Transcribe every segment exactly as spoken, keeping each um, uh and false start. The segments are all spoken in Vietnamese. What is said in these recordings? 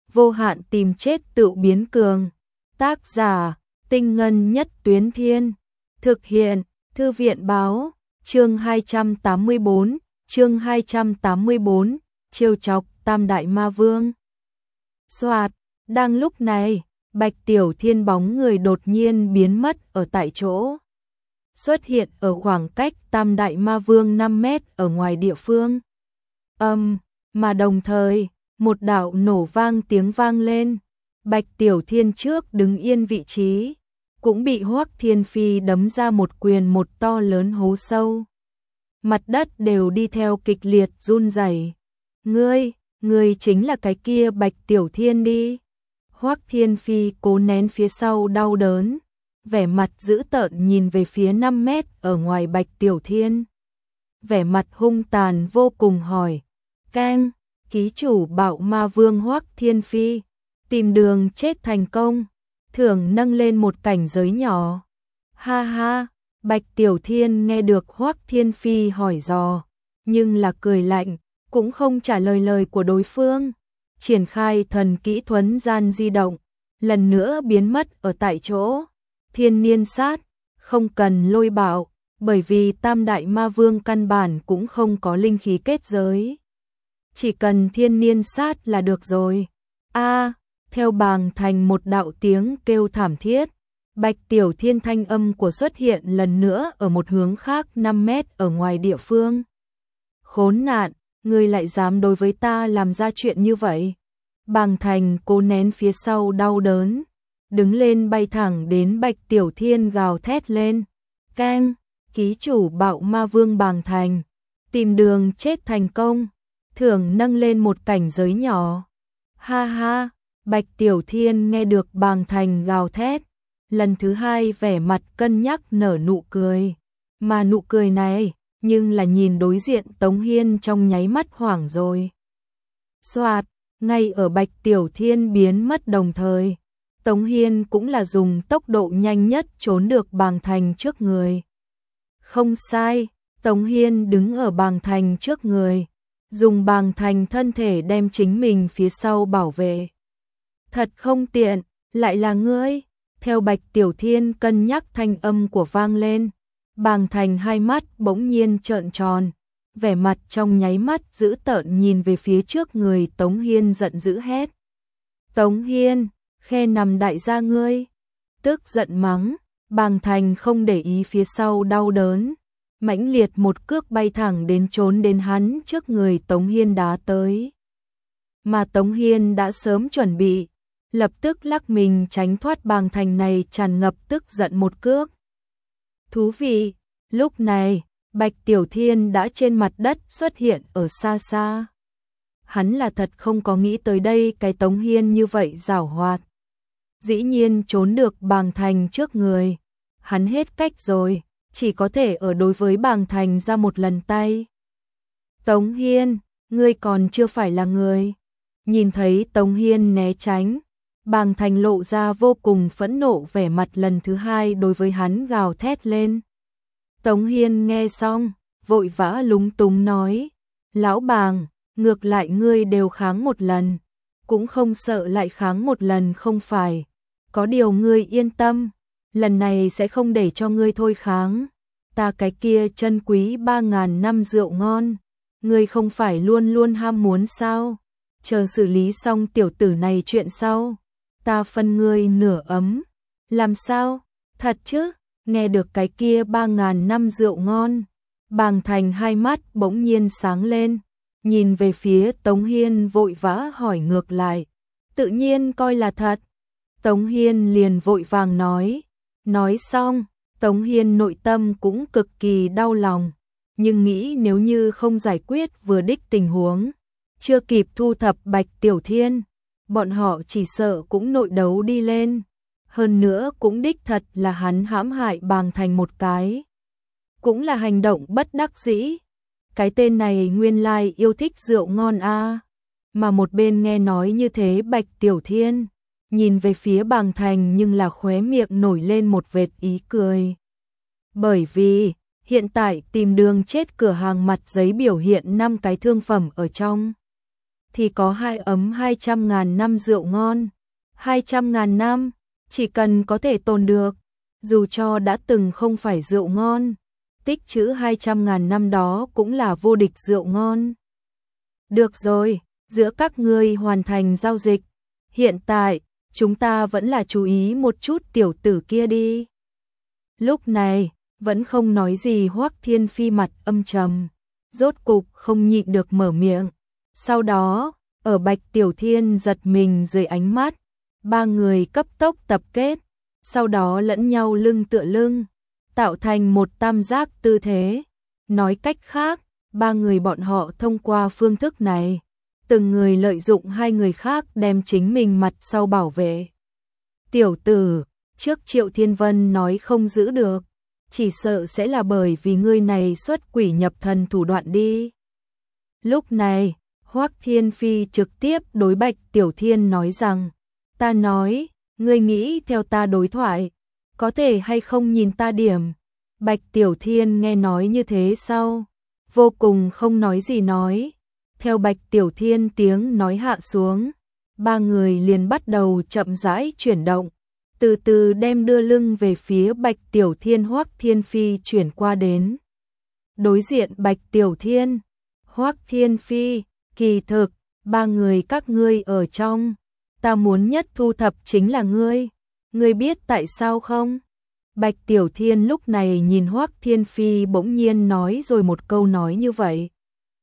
vô hạn tìm chết tự biến cường. Tác giả, Tinh Ngân Nhất Tuyến Thiên. Thực hiện, Thư viện Báo. Chương hai trăm tám mươi bốn, chương hai trăm tám mươi bốn, trêu chọc Tam Đại Ma Vương. Soạt, đang lúc này, Bạch Tiểu Thiên bóng người đột nhiên biến mất ở tại chỗ. Xuất hiện ở khoảng cách Tam Đại Ma Vương năm mét ở ngoài địa phương. Âm, um, mà đồng thời, một đạo nổ vang tiếng vang lên. Bạch Tiểu Thiên trước đứng yên vị trí, cũng bị Hoắc Thiên Phi đấm ra một quyền một to lớn hố sâu. Mặt đất đều đi theo kịch liệt run rẩy. Ngươi, ngươi chính là cái kia Bạch Tiểu Thiên đi. Hoắc Thiên Phi cố nén phía sau đau đớn, vẻ mặt dữ tợn nhìn về phía năm mét ở ngoài Bạch Tiểu Thiên. Vẻ mặt hung tàn vô cùng hỏi, Cang, ký chủ Bạo Ma Vương Hoắc Thiên Phi, tìm đường chết thành công, thưởng nâng lên một cảnh giới nhỏ. Ha ha, Bạch Tiểu Thiên nghe được Hoắc Thiên Phi hỏi dò, nhưng là cười lạnh, cũng không trả lời lời của đối phương. Triển khai thần kỹ thuấn gian di động, lần nữa biến mất ở tại chỗ. Thiên niên sát, không cần lôi bạo, bởi vì Tam Đại Ma Vương căn bản cũng không có linh khí kết giới. Chỉ cần thiên niên sát là được rồi. A, theo bàng thành một đạo tiếng kêu thảm thiết, Bạch Tiểu Thiên thanh âm của xuất hiện lần nữa ở một hướng khác năm mét ở ngoài địa phương. Khốn nạn, ngươi lại dám đối với ta làm ra chuyện như vậy. Bàng thành cố nén phía sau đau đớn, đứng lên bay thẳng đến Bạch Tiểu Thiên gào thét lên. Cang, ký chủ Bạo Ma Vương Bàng Thành, tìm đường chết thành công, thưởng nâng lên một cảnh giới nhỏ. Ha ha, Bạch Tiểu Thiên nghe được Bàng Thành gào thét, lần thứ hai vẻ mặt cân nhắc nở nụ cười. Mà nụ cười này, nhưng là nhìn đối diện Tống Hiên trong nháy mắt hoảng rồi. Soạt, ngay ở Bạch Tiểu Thiên biến mất đồng thời, Tống Hiên cũng là dùng tốc độ nhanh nhất trốn được Bàng Thành trước người. Không sai, Tống Hiên đứng ở Bàng Thành trước người, dùng Bàng Thành thân thể đem chính mình phía sau bảo vệ. Thật không tiện, lại là ngươi. Theo Bạch Tiểu Thiên cân nhắc thanh âm của vang lên, Bàng Thành hai mắt bỗng nhiên trợn tròn, vẻ mặt trong nháy mắt dữ tợn nhìn về phía trước người Tống Hiên giận dữ hét. Tống Hiên, khe nằm đại gia ngươi. Tức giận mắng, Bàng Thành không để ý phía sau đau đớn, mãnh liệt một cước bay thẳng đến trốn đến hắn trước người Tống Hiên đá tới. Mà Tống Hiên đã sớm chuẩn bị, lập tức lắc mình tránh thoát Bàng Thành này tràn ngập tức giận một cước. Thú vị, lúc này, Bạch Tiểu Thiên đã trên mặt đất xuất hiện ở xa xa. Hắn là thật không có nghĩ tới đây cái Tống Hiên như vậy giảo hoạt. Dĩ nhiên trốn được Bàng Thành trước người. Hắn hết cách rồi, chỉ có thể ở đối với Bàng Thành ra một lần tay. Tống Hiên, ngươi còn chưa phải là người. Nhìn thấy Tống Hiên né tránh, Bàng Thành lộ ra vô cùng phẫn nộ, vẻ mặt lần thứ hai đối với hắn gào thét lên. Tống Hiên nghe xong, vội vã lúng túng nói, lão Bàng, ngược lại ngươi đều kháng một lần, cũng không sợ lại kháng một lần không phải, có điều ngươi yên tâm, lần này sẽ không để cho ngươi thôi kháng, ta cái kia chân quý ba ngàn năm rượu ngon, ngươi không phải luôn luôn ham muốn sao, chờ xử lý xong tiểu tử này chuyện sau, ta phân ngươi nửa ấm, làm sao, thật chứ? Nghe được cái kia ba ngàn năm rượu ngon, Bàng Thành hai mắt bỗng nhiên sáng lên, nhìn về phía Tống Hiên vội vã hỏi ngược lại, tự nhiên coi là thật. Tống Hiên liền vội vàng nói, nói xong, Tống Hiên nội tâm cũng cực kỳ đau lòng, nhưng nghĩ nếu như không giải quyết vừa đích tình huống, chưa kịp thu thập Bạch Tiểu Thiên, bọn họ chỉ sợ cũng nội đấu đi lên. Hơn nữa cũng đích thật là hắn hãm hại Bàng Thành một cái. Cũng là hành động bất đắc dĩ. Cái tên này nguyên lai yêu thích rượu ngon a à. Mà một bên nghe nói như thế Bạch Tiểu Thiên, nhìn về phía Bàng Thành nhưng là khóe miệng nổi lên một vệt ý cười. Bởi vì, hiện tại tìm đường chết cửa hàng mặt giấy biểu hiện năm cái thương phẩm ở trong. thì có hai ấm hai trăm ngàn năm rượu ngon. Hai trăm ngàn năm, chỉ cần có thể tồn được, dù cho đã từng không phải rượu ngon, tích trữ hai trăm ngàn năm đó cũng là vô địch rượu ngon. Được rồi, giữa các ngươi hoàn thành giao dịch. Hiện tại, chúng ta vẫn là chú ý một chút tiểu tử kia đi. Lúc này, vẫn không nói gì Hoắc Thiên Phi mặt âm trầm, rốt cục không nhịn được mở miệng. Sau đó, ở Bạch Tiểu Thiên giật mình dưới ánh mắt, ba người cấp tốc tập kết, sau đó lẫn nhau lưng tựa lưng, tạo thành một tam giác tư thế. Nói cách khác, ba người bọn họ thông qua phương thức này, từng người lợi dụng hai người khác đem chính mình mặt sau bảo vệ. Tiểu tử, trước Triệu Thiên Vân nói không giữ được, chỉ sợ sẽ là bởi vì ngươi này xuất quỷ nhập thần thủ đoạn đi. Lúc này, Hoắc Thiên Phi trực tiếp đối Bạch Tiểu Thiên nói rằng, ta nói, ngươi nghĩ theo ta đối thoại, có thể hay không nhìn ta điểm. Bạch Tiểu Thiên nghe nói như thế sau, vô cùng không nói gì nói. Theo Bạch Tiểu Thiên tiếng nói hạ xuống, ba người liền bắt đầu chậm rãi chuyển động, từ từ đem đưa lưng về phía Bạch Tiểu Thiên. Hoắc Thiên Phi chuyển qua đến đối diện Bạch Tiểu Thiên. Hoắc Thiên Phi, kỳ thực, ba người các ngươi ở trong, ta muốn nhất thu thập chính là ngươi. Ngươi biết tại sao không? Bạch Tiểu Thiên lúc này nhìn Hoắc Thiên Phi bỗng nhiên nói rồi một câu nói như vậy.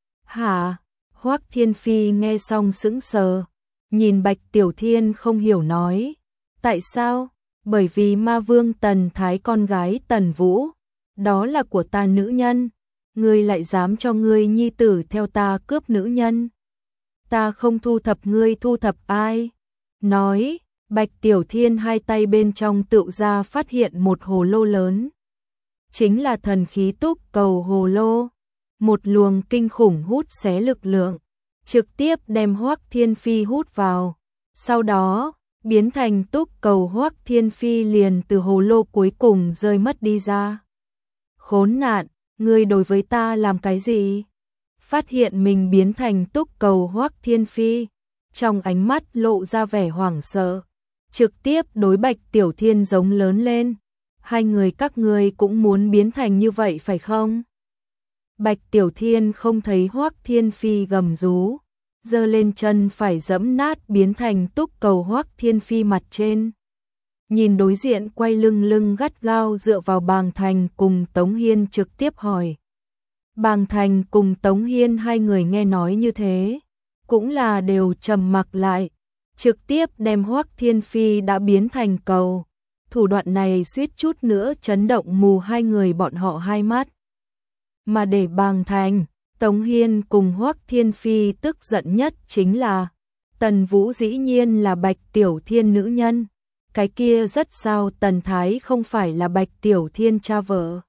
Hả? Hoắc Thiên Phi nghe xong sững sờ, nhìn Bạch Tiểu Thiên không hiểu nói. Tại sao? Bởi vì Ma Vương Tần Thái con gái Tần Vũ, đó là của ta nữ nhân. Ngươi lại dám cho ngươi nhi tử theo ta cướp nữ nhân. Ta không thu thập ngươi thu thập ai? Nói, Bạch Tiểu Thiên hai tay bên trong tựu ra phát hiện một hồ lô lớn. Chính là thần khí túc cầu hồ lô. Một luồng kinh khủng hút xé lực lượng, trực tiếp đem Hoắc Thiên Phi hút vào. Sau đó, biến thành túc cầu. Hoắc Thiên Phi liền từ hồ lô cuối cùng rơi mất đi ra. Khốn nạn, ngươi đối với ta làm cái gì? Phát hiện mình biến thành túc cầu, Hoắc Thiên Phi trong ánh mắt lộ ra vẻ hoảng sợ, trực tiếp đối Bạch Tiểu Thiên giống lớn lên. Hai người các ngươi cũng muốn biến thành như vậy phải không? Bạch Tiểu Thiên không thấy Hoắc Thiên Phi gầm rú, giơ lên chân phải giẫm nát biến thành túc cầu Hoắc Thiên Phi mặt trên. Nhìn đối diện quay lưng lưng gắt gao dựa vào Bàng Thành cùng Tống Hiên trực tiếp hỏi. Bàng Thành cùng Tống Hiên hai người nghe nói như thế, cũng là đều trầm mặc lại, trực tiếp đem Hoắc Thiên Phi đã biến thành cầu. Thủ đoạn này suýt chút nữa chấn động mù hai người bọn họ hai mắt. Mà để Bàng Thành, Tống Hiên cùng Hoắc Thiên Phi tức giận nhất chính là Tần Vũ dĩ nhiên là Bạch Tiểu Thiên nữ nhân. Cái kia rất sao Tần Thái không phải là Bạch Tiểu Thiên cha vợ.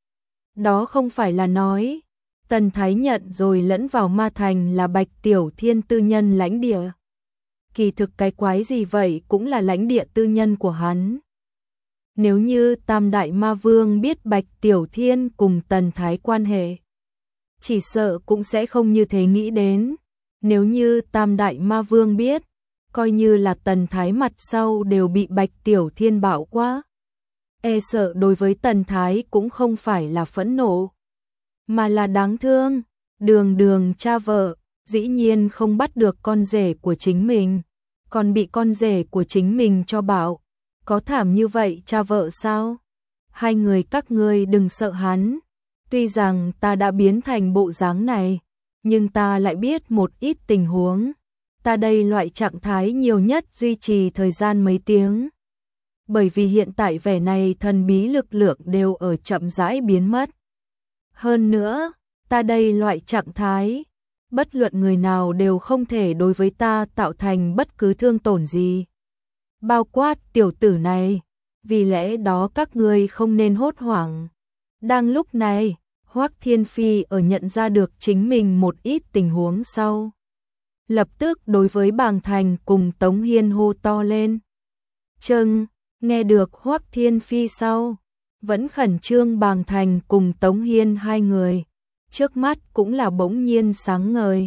Đó không phải là nói Tần Thái nhận rồi lẫn vào Ma Thành là Bạch Tiểu Thiên tư nhân lãnh địa. Kỳ thực cái quái gì vậy cũng là lãnh địa tư nhân của hắn. Nếu như Tam Đại Ma Vương biết Bạch Tiểu Thiên cùng Tần Thái quan hệ, chỉ sợ cũng sẽ không như thế nghĩ đến. Nếu như Tam Đại Ma Vương biết, coi như là Tần Thái mặt sau đều bị Bạch Tiểu Thiên bạo quá, e sợ đối với Tần Thái cũng không phải là phẫn nộ, mà là đáng thương. Đường đường cha vợ, dĩ nhiên không bắt được con rể của chính mình, còn bị con rể của chính mình cho bạo. Có thảm như vậy cha vợ sao? Hai người các ngươi đừng sợ hắn. Tuy rằng ta đã biến thành bộ dáng này, nhưng ta lại biết một ít tình huống. Ta đây loại trạng thái nhiều nhất duy trì thời gian mấy tiếng. Bởi vì hiện tại vẻ này thần bí lực lượng đều ở chậm rãi biến mất. Hơn nữa, ta đây loại trạng thái, bất luận người nào đều không thể đối với ta tạo thành bất cứ thương tổn gì. Bao quát tiểu tử này, vì lẽ đó các ngươi không nên hốt hoảng. Đang lúc này, Hoắc Thiên Phi ở nhận ra được chính mình một ít tình huống sau, lập tức đối với Bàng Thành cùng Tống Hiên hô to lên. Chừng, nghe được Hoắc Thiên Phi sau, vẫn khẩn trương Bàng Thành cùng Tống Hiên hai người, trước mắt cũng là bỗng nhiên sáng ngời.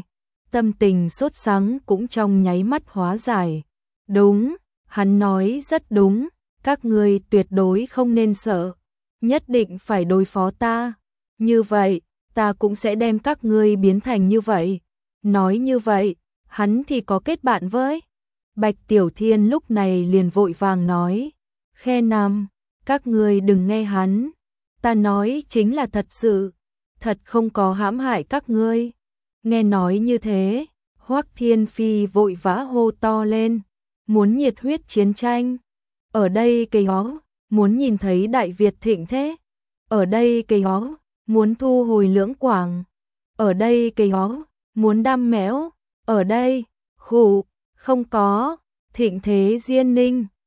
tâm tình sốt sắng cũng trong nháy mắt hóa giải. Đúng, hắn nói rất đúng, các ngươi tuyệt đối không nên sợ, nhất định phải đối phó ta, như vậy, ta cũng sẽ đem các ngươi biến thành như vậy. Nói như vậy, hắn thì có kết bạn với. Bạch Tiểu Thiên lúc này liền vội vàng nói, Khe Nam, các ngươi đừng nghe hắn, ta nói chính là thật sự, thật không có hãm hại các ngươi. Nghe nói như thế, Hoắc Thiên Phi vội vã hô to lên, muốn nhiệt huyết chiến tranh. Ở đây cây hó, muốn nhìn thấy Đại Việt thịnh thế. Ở đây cây hó, muốn thu hồi Lưỡng Quảng. Ở đây cây hó, muốn đam mẽo. Ở đây, khủ, không có, thịnh thế Diên Ninh.